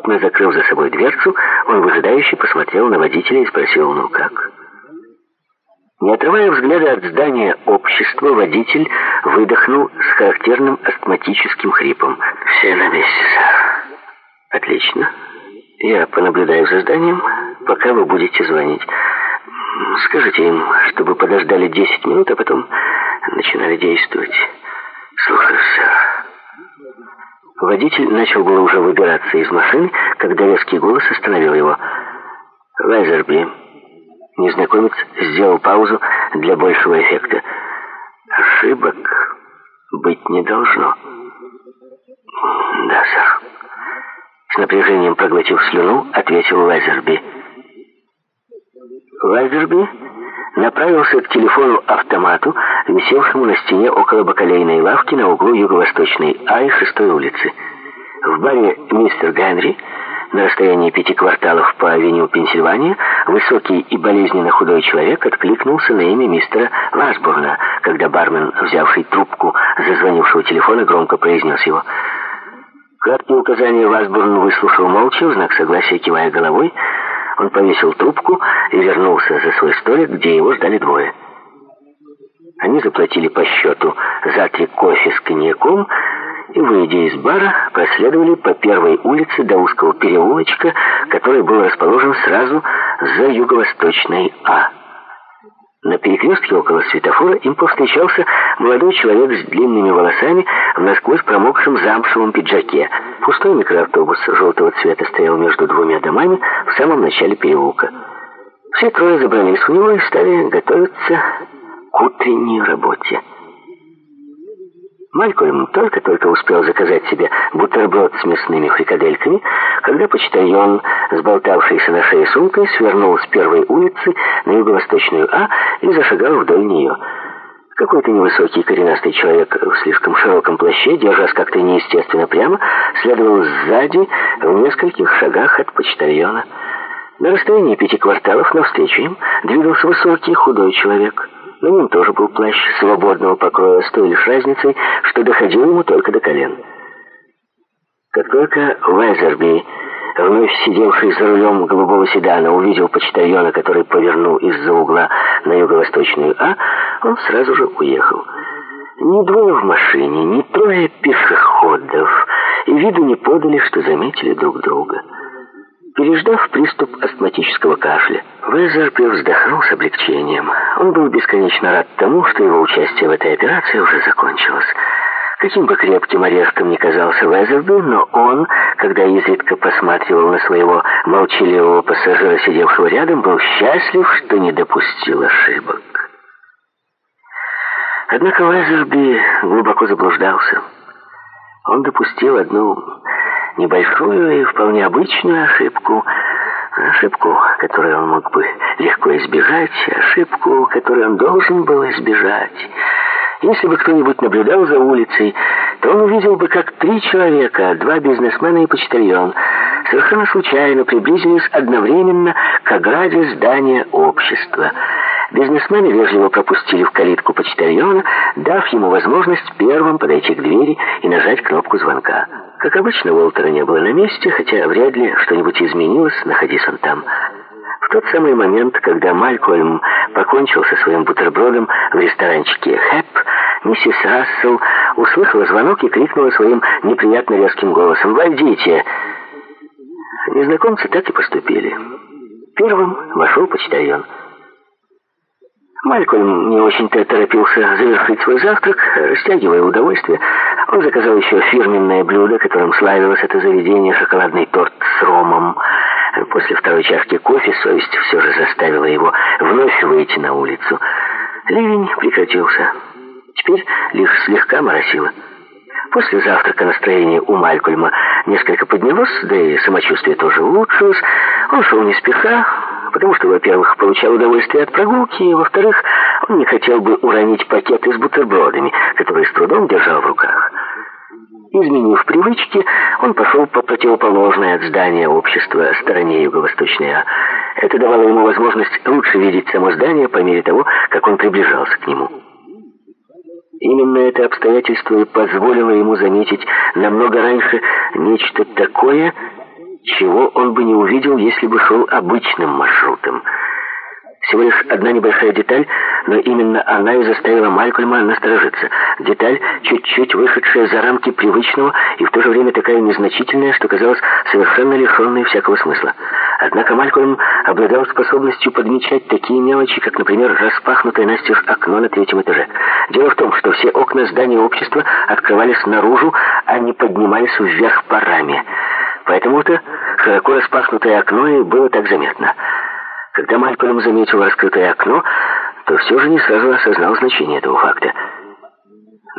Плотно закрыв за собой дверцу, он выжидающе посмотрел на водителя и спросил: «Ну как?» Не отрывая взгляда от здания общества, водитель выдохнул с характерным астматическим хрипом. «Все на месте, сэр». «Отлично. Я понаблюдаю за зданием, пока вы будете звонить. Скажите им, чтобы подождали 10 минут, а потом начинали действовать». «Слушаюсь, сэр». Водитель начал было уже выбираться из машины, когда резкий голос остановил его. «Вайзерби». Незнакомец сделал паузу для большего эффекта. «Ошибок быть не должно». «Да, сэр». С напряжением проглотив слюну, ответил Вайзерби. Вайзерби направился к телефону-автомату, висевшему на стене около бакалейной лавки на углу Юго-Восточной А и 6-й улицы. В баре «Мистер Генри» на расстоянии 5 кварталов по авеню Пенсильвания высокий и болезненно худой человек откликнулся на имя мистера Васбурна, когда бармен, взявший трубку зазвонившего телефона, громко произнес его. Краткие указания Васбурн выслушал молча, в знак согласия кивая головой. Он повесил трубку и вернулся за свой столик, где его ждали двое. Они заплатили по счету за 3 кофе с коньяком и, выйдя из бара, проследовали по первой улице до узкого переулочка, который был расположен сразу за Юго-Восточной А. На перекрестке около светофора им повстречался молодой человек с длинными волосами в насквозь промокшем замшевом пиджаке. Пустой микроавтобус желтого цвета стоял между 2 домами в самом начале переулка. Все трое забрались в него и стали готовиться к утренней работе. Малькольм только-только успел заказать себе бутерброд с мясными фрикадельками, когда почтальон, сболтавшийся на шее сумкой, свернул с первой улицы на Юго-Восточную А и зашагал вдоль нее. Какой-то невысокий коренастый человек в слишком широком плаще, держась как-то неестественно прямо, следовал сзади в нескольких шагах от почтальона. На расстоянии 5 кварталов навстречу им двигался высокий худой человек. На нем тоже был плащ свободного покроя, с той лишь разницей, что доходил ему только до колен. Как только Вайзерби, вновь сидевший за рулем голубого седана, увидел почтальона, который повернул из-за угла на Юго-Восточную А, он сразу же уехал. Ни двое в машине, ни трое пешеходов и виду не подали, что заметили друг друга. Переждав приступ астматического кашля, Вайзерби вздохнул с облегчением. Он был бесконечно рад тому, что его участие в этой операции уже закончилось. Каким бы крепким орешком ни казался Вайзерби, но он, когда изредка посматривал на своего молчаливого пассажира, сидевшего рядом, был счастлив, что не допустил ошибок. Однако Вайзерби глубоко заблуждался. Он допустил одну небольшую и вполне обычную ошибку, которую он мог бы легко избежать, ошибку, которую он должен был избежать. Если бы кто-нибудь наблюдал за улицей, то он увидел бы, как 3 человека, 2 бизнесмена и почтальон, совершенно случайно приблизились одновременно к ограде здания общества. Бизнесмены вежливо пропустили в калитку почтальона, дав ему возможность первым подойти к двери и нажать кнопку звонка. Как обычно, Уолтера не было на месте, хотя вряд ли что-нибудь изменилось, находись он там. В тот самый момент, когда Малькольм покончил со своим бутербродом в ресторанчике «Хэп», миссис Рассел услышала звонок и крикнула своим неприятно резким голосом: «Войдите!». Незнакомцы так и поступили. Первым вошел почтальон. Малькольм не очень-то торопился завершить свой завтрак, растягивая удовольствие. Он заказал еще фирменное блюдо, которым славилось это заведение, шоколадный торт с ромом. После 2-й чашки кофе совесть все же заставила его вновь выйти на улицу. Ливень прекратился. Теперь лишь слегка моросило. После завтрака настроение у Малькольма несколько поднялось, да и самочувствие тоже улучшилось. Он шел не спеша, потому что, во-первых, получал удовольствие от прогулки, и, во-вторых, он не хотел бы уронить пакеты с бутербродами, которые с трудом держал в руках. Изменив привычки, он пошел по противоположной от здания общества стороне Юго-Восточной А. Это давало ему возможность лучше видеть само здание по мере того, как он приближался к нему. Именно это обстоятельство и позволило ему заметить намного раньше нечто такое, чего он бы не увидел, если бы шел обычным маршрутом. Всего лишь одна небольшая деталь, но именно она и заставила Малькольма насторожиться. Деталь, чуть-чуть вышедшая за рамки привычного и в то же время такая незначительная, что казалась совершенно лишенной всякого смысла. Однако Малькольм обладал способностью подмечать такие мелочи, как, например, распахнутое настежь окно на 3-м этаже. Дело в том, что все окна здания общества открывались наружу, а не поднимались вверх по раме. Поэтому-то широко распахнутое окно и было так заметно. Когда Малькольм заметил раскрытое окно, то все же не сразу осознал значение этого факта.